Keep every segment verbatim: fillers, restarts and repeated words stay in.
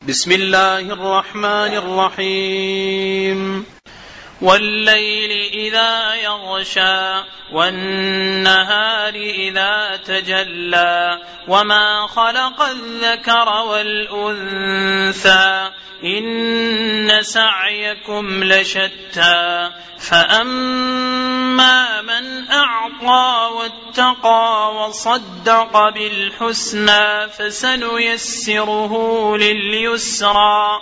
بسم الله الرحمن الرحيم والليل إذا يغشى والنهار إذا تجلى وما خلق الذكر والأنثى إن سعيكم لشتى فأما من أعطى واتقى وصدق بالحسنى فسنيسره لليسرى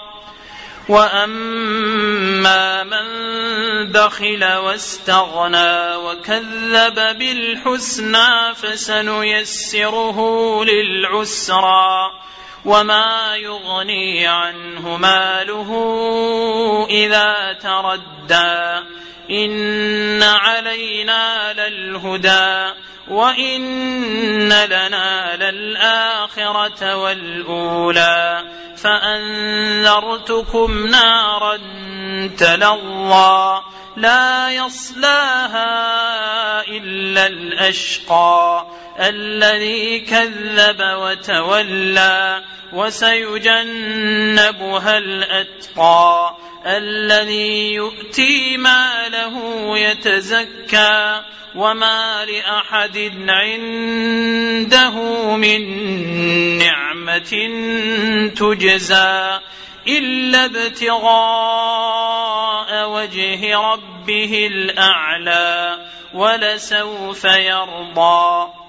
وأما من بخل واستغنى وكذب بالحسنى فسنيسره للعسرى وما يغني عنه ماله إذا تردى إن علينا للهدى وإن لنا للآخرة والأولى فأنذرتكم نارا تلظى لا يصلاها إلا الأشقى الذي كذب وتولى وسيجنبها الأتقى الذي يؤتي ماله يتزكى وما لأحد عنده من نعمة تجزى إلا ابتغاء وجه ربه الأعلى ولسوف يرضى.